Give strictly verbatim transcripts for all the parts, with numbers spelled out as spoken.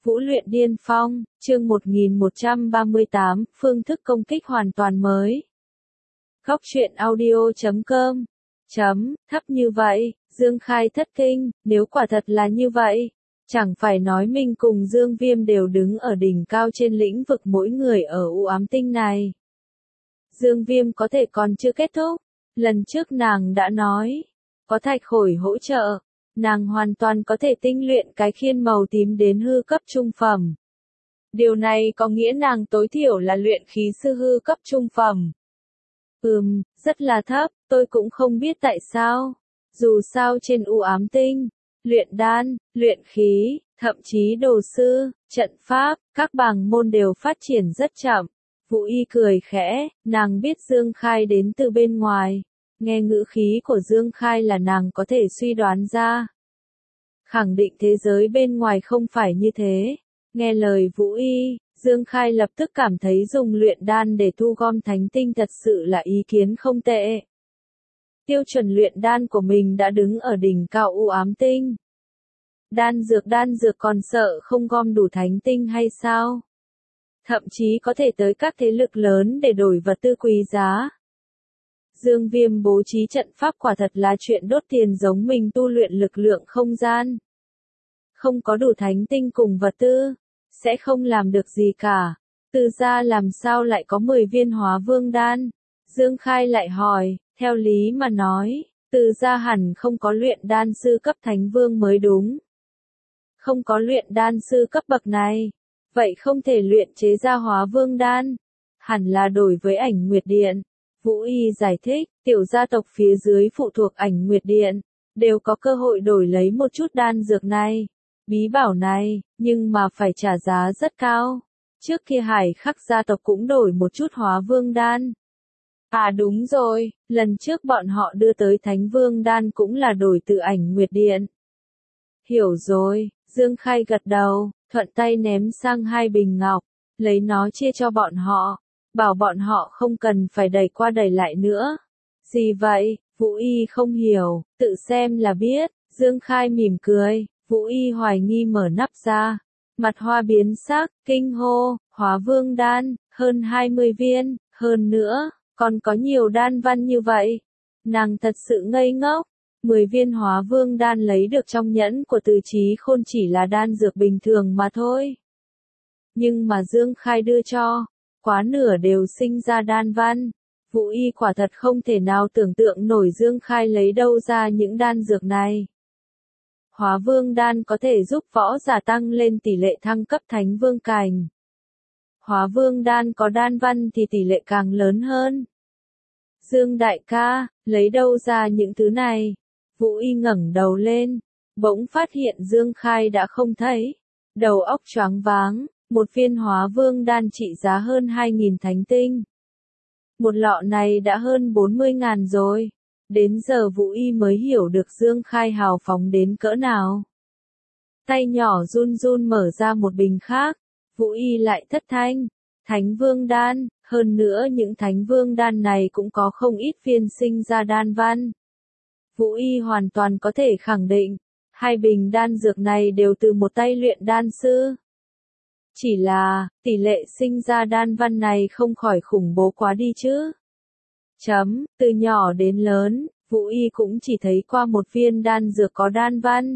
Vũ luyện điên phong, chương một nghìn một trăm ba mươi tám, phương thức công kích hoàn toàn mới. Góc truyện audio chấm com chấm, thấp như vậy, Dương Khai thất kinh, nếu quả thật là như vậy, chẳng phải nói mình cùng Dương Viêm đều đứng ở đỉnh cao trên lĩnh vực mỗi người ở u ám tinh này. Dương Viêm có thể còn chưa kết thúc, lần trước nàng đã nói, có thạch khổi hỗ trợ, nàng hoàn toàn có thể tinh luyện cái khiên màu tím đến hư cấp trung phẩm. Điều này có nghĩa nàng tối thiểu là luyện khí sư hư cấp trung phẩm. Ừm, rất là thấp, tôi cũng không biết tại sao. Dù sao trên u ám tinh, luyện đan, luyện khí, thậm chí đồ sư, trận pháp, các bảng môn đều phát triển rất chậm. Vũ Y cười khẽ, nàng biết Dương Khai đến từ bên ngoài. Nghe ngữ khí của Dương Khai là nàng có thể suy đoán ra. Khẳng định thế giới bên ngoài không phải như thế. Nghe lời Vũ Y, Dương Khai lập tức cảm thấy dùng luyện đan để thu gom thánh tinh thật sự là ý kiến không tệ. Tiêu chuẩn luyện đan của mình đã đứng ở đỉnh cao u ám tinh. Đan dược đan dược còn sợ không gom đủ thánh tinh hay sao? Thậm chí có thể tới các thế lực lớn để đổi vật tư quý giá. Dương Viêm bố trí trận pháp quả thật là chuyện đốt tiền giống mình tu luyện lực lượng không gian. Không có đủ thánh tinh cùng vật tư, sẽ không làm được gì cả. Từ ra làm sao lại có mười viên hóa vương đan? Dương Khai lại hỏi, theo lý mà nói, từ ra hẳn không có luyện đan sư cấp thánh vương mới đúng. Không có luyện đan sư cấp bậc này, vậy không thể luyện chế ra hóa vương đan. Hẳn là đổi với Ảnh Nguyệt Điện. Vũ Y giải thích, tiểu gia tộc phía dưới phụ thuộc Ảnh Nguyệt Điện, đều có cơ hội đổi lấy một chút đan dược này, bí bảo này, nhưng mà phải trả giá rất cao. Trước kia Hải Khắc gia tộc cũng đổi một chút hóa vương đan. À đúng rồi, lần trước bọn họ đưa tới thánh vương đan cũng là đổi từ Ảnh Nguyệt Điện. Hiểu rồi, Dương Khai gật đầu, thuận tay ném sang hai bình ngọc, lấy nó chia cho bọn họ. Bảo bọn họ không cần phải đẩy qua đẩy lại nữa. Gì vậy? Vũ Y không hiểu, tự xem là biết. Dương Khai mỉm cười, Vũ Y hoài nghi mở nắp ra. Mặt hoa biến sắc, kinh hô, hóa vương đan, hơn hai mươi viên, hơn nữa, còn có nhiều đan văn như vậy. Nàng thật sự ngây ngốc. mười viên hóa vương đan lấy được trong nhẫn của Từ Chí Khôn chỉ là đan dược bình thường mà thôi. Nhưng mà Dương Khai đưa cho, quá nửa đều sinh ra đan văn. Vũ Y quả thật không thể nào tưởng tượng nổi Dương Khai lấy đâu ra những đan dược này. Hóa vương đan có thể giúp võ giả tăng lên tỷ lệ thăng cấp thánh vương cảnh. Hóa vương đan có đan văn thì tỷ lệ càng lớn hơn. Dương đại ca, lấy đâu ra những thứ này? Vũ Y ngẩng đầu lên, bỗng phát hiện Dương Khai đã không thấy. Đầu óc choáng váng. Một viên hóa vương đan trị giá hơn hai nghìn thánh tinh. Một lọ này đã hơn bốn mươi ngàn rồi. Đến giờ Vũ Y mới hiểu được Dương Khai hào phóng đến cỡ nào. Tay nhỏ run run mở ra một bình khác. Vũ Y lại thất thanh. Thánh vương đan, hơn nữa những thánh vương đan này cũng có không ít viên sinh ra đan văn. Vũ Y hoàn toàn có thể khẳng định, hai bình đan dược này đều từ một tay luyện đan sư. Chỉ là, tỷ lệ sinh ra đan văn này không khỏi khủng bố quá đi chứ. Chấm, từ nhỏ đến lớn, Vũ Y cũng chỉ thấy qua một viên đan dược có đan văn.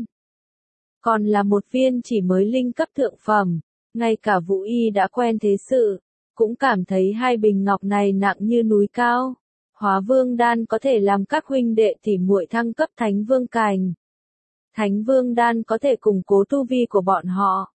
Còn là một viên chỉ mới linh cấp thượng phẩm, ngay cả Vũ Y đã quen thế sự, cũng cảm thấy hai bình ngọc này nặng như núi cao. Hóa vương đan có thể làm các huynh đệ tỉ muội thăng cấp thánh vương cảnh. Thánh vương đan có thể củng cố tu vi của bọn họ.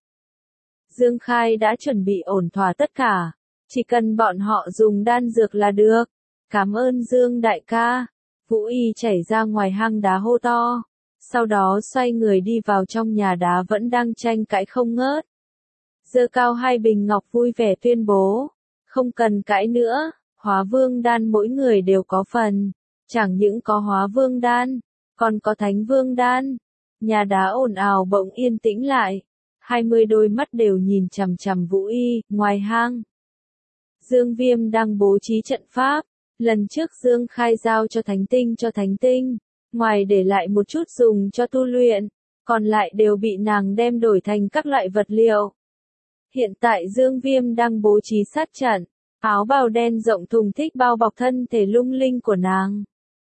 Dương Khai đã chuẩn bị ổn thỏa tất cả, chỉ cần bọn họ dùng đan dược là được. Cảm ơn Dương đại ca. Vũ Y chảy ra ngoài hang đá hô to, sau đó xoay người đi vào trong nhà đá vẫn đang tranh cãi không ngớt. Giơ cao hai bình ngọc vui vẻ tuyên bố, không cần cãi nữa, hóa vương đan mỗi người đều có phần, chẳng những có hóa vương đan, còn có thánh vương đan. Nhà đá ồn ào bỗng yên tĩnh lại. Hai mươi đôi mắt đều nhìn chằm chằm Vũ Y, ngoài hang. Dương Viêm đang bố trí trận pháp, lần trước Dương Khai giao cho thánh tinh cho thánh tinh, ngoài để lại một chút dùng cho tu luyện, còn lại đều bị nàng đem đổi thành các loại vật liệu, Hiện tại Dương Viêm đang bố trí sát trận, áo bào đen rộng thùng thình bao bọc thân thể lung linh của nàng.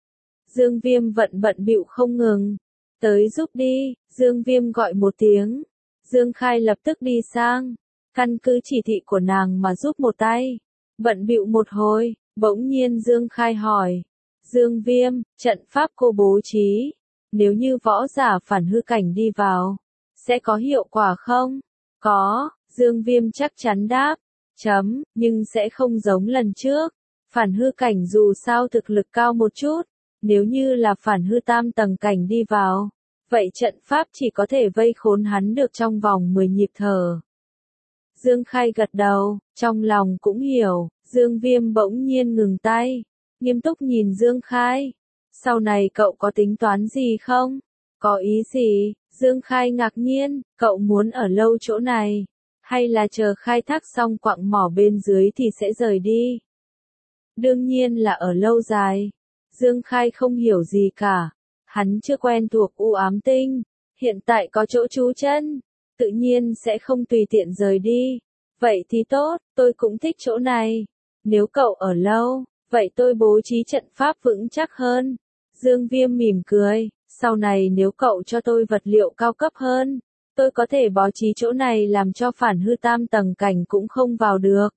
Dương Viêm vận bận bịu không ngừng. Tới giúp đi, Dương Viêm gọi một tiếng. Dương Khai lập tức đi sang, căn cứ chỉ thị của nàng mà giúp một tay. Bận bịu một hồi, bỗng nhiên Dương Khai hỏi. Dương Viêm, trận pháp cô bố trí, nếu như võ giả phản hư cảnh đi vào, sẽ có hiệu quả không? Có, Dương Viêm chắc chắn đáp. Chấm, nhưng sẽ không giống lần trước. Phản hư cảnh dù sao thực lực cao một chút, nếu như là phản hư tam tầng cảnh đi vào, vậy trận pháp chỉ có thể vây khốn hắn được trong vòng mười nhịp thở. Dương Khai gật đầu, trong lòng cũng hiểu. Dương Viêm bỗng nhiên ngừng tay, nghiêm túc nhìn Dương Khai. Sau này cậu có tính toán gì không? Có ý gì? Dương Khai ngạc nhiên, cậu muốn ở lâu chỗ này, hay là chờ khai thác xong quặng mỏ bên dưới thì sẽ rời đi? Đương nhiên là ở lâu dài. Dương Khai không hiểu gì cả. Hắn chưa quen thuộc U Ám Tinh, hiện tại có chỗ trú chân, tự nhiên sẽ không tùy tiện rời đi. Vậy thì tốt, tôi cũng thích chỗ này. Nếu cậu ở lâu, vậy tôi bố trí trận pháp vững chắc hơn. Dương Viêm mỉm cười, sau này nếu cậu cho tôi vật liệu cao cấp hơn, tôi có thể bố trí chỗ này làm cho phản hư tam tầng cảnh cũng không vào được.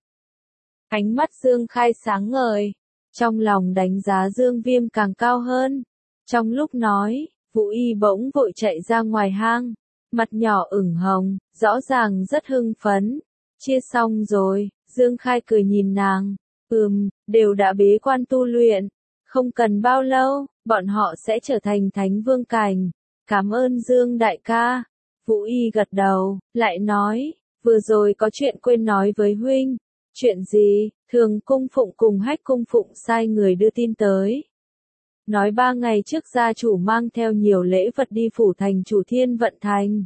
Ánh mắt Dương Khai sáng ngời, trong lòng đánh giá Dương Viêm càng cao hơn. Trong lúc nói, Vũ Y bỗng vội chạy ra ngoài hang, mặt nhỏ ửng hồng, rõ ràng rất hưng phấn. Chia xong rồi, Dương Khai cười nhìn nàng. Ừm, đều đã bế quan tu luyện, không cần bao lâu, bọn họ sẽ trở thành thánh vương cảnh. Cảm ơn Dương đại ca. Vũ Y gật đầu, lại nói, vừa rồi có chuyện quên nói với huynh. Chuyện gì? Thường cung phụng cùng Hách cung phụng sai người đưa tin tới. Nói ba ngày trước gia chủ mang theo nhiều lễ vật đi phủ thành chủ Thiên Vận Thành.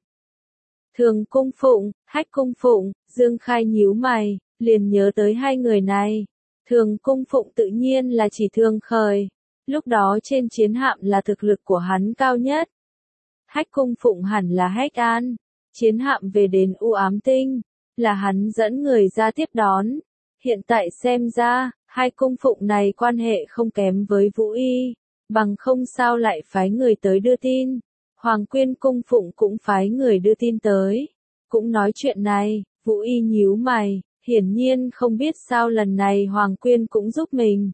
Thường cung phụng, Hách cung phụng, Dương Khai nhíu mày, liền nhớ tới hai người này. Thường cung phụng tự nhiên là chỉ Thường Khởi, lúc đó trên chiến hạm là thực lực của hắn cao nhất. Hách cung phụng hẳn là Hách An, chiến hạm về đến U Ám Tinh, là hắn dẫn người ra tiếp đón. Hiện tại xem ra, hai cung phụng này quan hệ không kém với Vũ Y, bằng không sao lại phái người tới đưa tin. Hoàng Quyên cung phụng cũng phái người đưa tin tới, cũng nói chuyện này. Vũ Y nhíu mày, hiển nhiên không biết sao lần này Hoàng Quyên cũng giúp mình.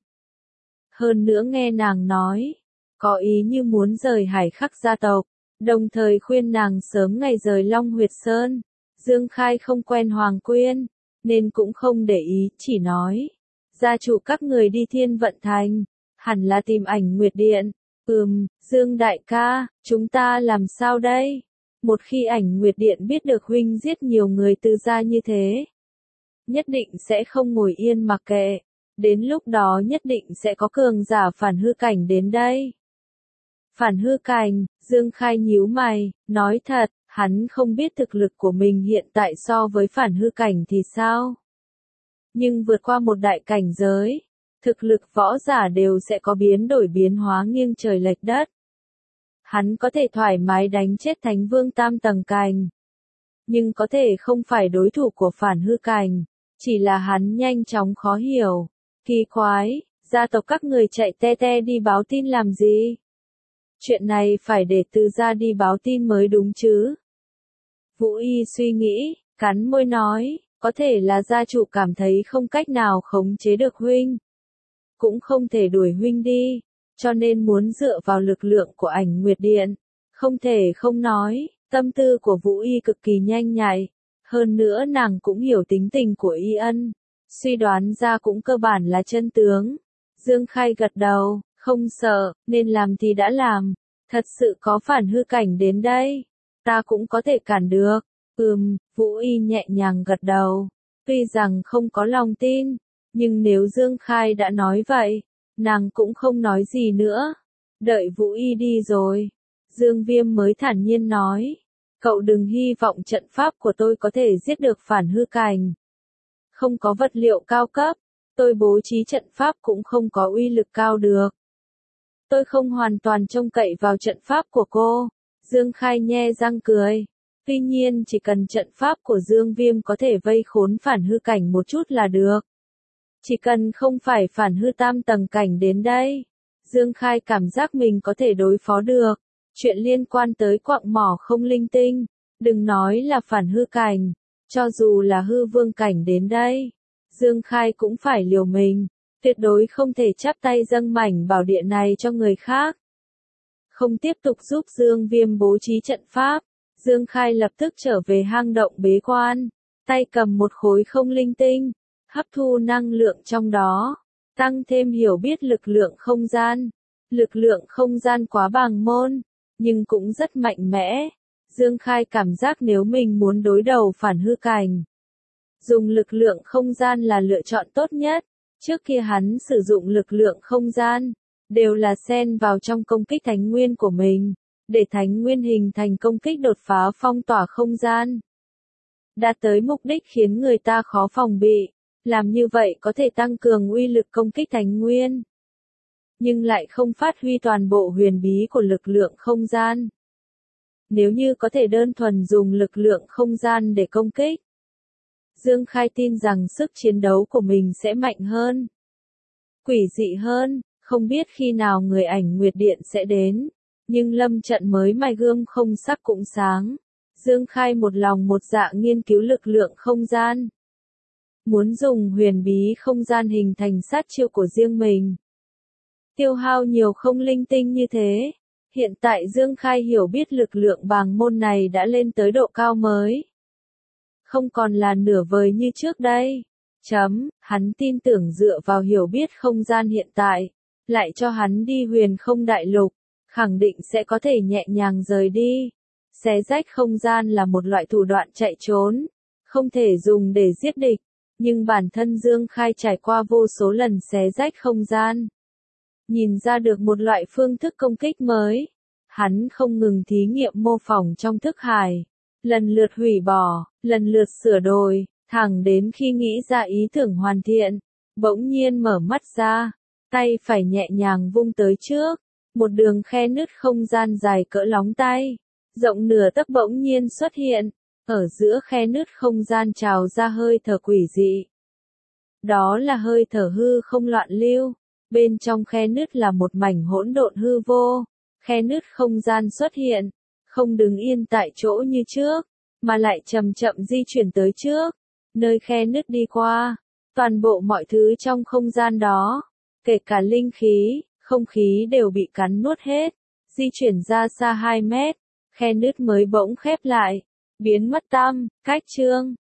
Hơn nữa nghe nàng nói, có ý như muốn rời Hải Khắc gia tộc, đồng thời khuyên nàng sớm ngày rời Long Huyệt Sơn. Dương Khai không quen Hoàng Quyên, nên cũng không để ý, chỉ nói, gia chủ các người đi Thiên Vận Thành, hẳn là tìm Ảnh Nguyệt Điện. Ừm, Dương đại ca, chúng ta làm sao đây? Một khi Ảnh Nguyệt Điện biết được huynh giết nhiều người Từ gia như thế, nhất định sẽ không ngồi yên mặc kệ, đến lúc đó nhất định sẽ có cường giả phản hư cảnh đến đây. Phản hư cảnh, Dương Khai nhíu mày, nói thật, hắn không biết thực lực của mình hiện tại so với phản hư cảnh thì sao. Nhưng vượt qua một đại cảnh giới, thực lực võ giả đều sẽ có biến đổi biến hóa nghiêng trời lệch đất. Hắn có thể thoải mái đánh chết thánh vương tam tầng cảnh, nhưng có thể không phải đối thủ của phản hư cảnh, chỉ là hắn nhanh chóng khó hiểu. Kỳ quái, gia tộc các người chạy te te đi báo tin làm gì? Chuyện này phải để Từ gia đi báo tin mới đúng chứ. Vũ Y suy nghĩ, cắn môi nói, có thể là gia chủ cảm thấy không cách nào khống chế được huynh, cũng không thể đuổi huynh đi, cho nên muốn dựa vào lực lượng của Ảnh Nguyệt Điện. Không thể không nói, tâm tư của Vũ Y cực kỳ nhanh nhạy, hơn nữa nàng cũng hiểu tính tình của Y Ân, suy đoán ra cũng cơ bản là chân tướng. Dương Khai gật đầu, không sợ, nên làm thì đã làm, thật sự có phản hư cảnh đến đây, ta cũng có thể cản được. Ừm, Vũ Y nhẹ nhàng gật đầu, tuy rằng không có lòng tin, nhưng nếu Dương Khai đã nói vậy, nàng cũng không nói gì nữa. Đợi Vũ Y đi rồi, Dương Viêm mới thản nhiên nói, cậu đừng hy vọng trận pháp của tôi có thể giết được phản hư cảnh. Không có vật liệu cao cấp, tôi bố trí trận pháp cũng không có uy lực cao được. Tôi không hoàn toàn trông cậy vào trận pháp của cô. Dương Khai nhe răng cười. Tuy nhiên chỉ cần trận pháp của Dương Viêm có thể vây khốn phản hư cảnh một chút là được. Chỉ cần không phải phản hư tam tầng cảnh đến đây, Dương Khai cảm giác mình có thể đối phó được. Chuyện liên quan tới quặng mỏ không linh tinh, đừng nói là phản hư cảnh, cho dù là hư vương cảnh đến đây, Dương Khai cũng phải liều mình, tuyệt đối không thể chắp tay dâng mảnh bảo địa này cho người khác. Không tiếp tục giúp Dương Viêm bố trí trận pháp, Dương Khai lập tức trở về hang động bế quan, tay cầm một khối không linh tinh, hấp thu năng lượng trong đó, tăng thêm hiểu biết lực lượng không gian. Lực lượng không gian quá bàng môn, nhưng cũng rất mạnh mẽ. Dương Khai cảm giác nếu mình muốn đối đầu phản hư cảnh, dùng lực lượng không gian là lựa chọn tốt nhất. Trước kia hắn sử dụng lực lượng không gian, đều là xen vào trong công kích thánh nguyên của mình, để thánh nguyên hình thành công kích đột phá phong tỏa không gian. Đạt tới mục đích khiến người ta khó phòng bị, làm như vậy có thể tăng cường uy lực công kích thánh nguyên, nhưng lại không phát huy toàn bộ huyền bí của lực lượng không gian. Nếu như có thể đơn thuần dùng lực lượng không gian để công kích, Dương Khai tin rằng sức chiến đấu của mình sẽ mạnh hơn, quỷ dị hơn. Không biết khi nào người ảnh nguyệt điện sẽ đến, nhưng lâm trận mới mai gươm không sắc cũng sáng. Dương Khai một lòng một dạ nghiên cứu lực lượng không gian, muốn dùng huyền bí không gian hình thành sát chiêu của riêng mình. Tiêu hao nhiều không linh tinh như thế, hiện tại Dương Khai hiểu biết lực lượng bàng môn này đã lên tới độ cao mới. Không còn là nửa vời như trước đây. Chấm, hắn tin tưởng dựa vào hiểu biết không gian hiện tại, lại cho hắn đi huyền không đại lục, khẳng định sẽ có thể nhẹ nhàng rời đi. Xé rách không gian là một loại thủ đoạn chạy trốn, không thể dùng để giết địch, nhưng bản thân Dương Khai trải qua vô số lần xé rách không gian, nhìn ra được một loại phương thức công kích mới. Hắn không ngừng thí nghiệm mô phỏng trong thức hải, lần lượt hủy bỏ, lần lượt sửa đổi, thẳng đến khi nghĩ ra ý tưởng hoàn thiện, bỗng nhiên mở mắt ra, tay phải nhẹ nhàng vung tới trước, một đường khe nứt không gian dài cỡ lóng tay, rộng nửa tấc bỗng nhiên xuất hiện, ở giữa khe nứt không gian trào ra hơi thở quỷ dị. Đó là hơi thở hư không loạn lưu, bên trong khe nứt là một mảnh hỗn độn hư vô, khe nứt không gian xuất hiện, không đứng yên tại chỗ như trước, mà lại chậm chậm di chuyển tới trước, nơi khe nứt đi qua, toàn bộ mọi thứ trong không gian đó, kể cả linh khí, không khí đều bị cắn nuốt hết, di chuyển ra xa hai mét, khe nứt mới bỗng khép lại, biến mất tăm, cách chương.